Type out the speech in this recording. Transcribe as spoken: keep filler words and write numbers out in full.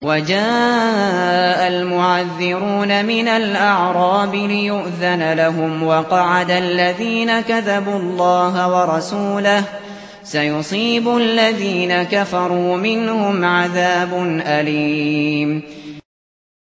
وَجَاءَ الْمُعَذِّرُونَ مِنَ الْأَعْرَابِ لِيُؤْذَنَ لَهُمْ وَقَعَدَ الَّذِينَ كَذَبُوا اللَّهَ وَرَسُولَهُ ۚ سَيُصِيبُ الَّذِينَ كَفَرُوا مِنْهُمْ عَذَابٌ أَلِيمٌ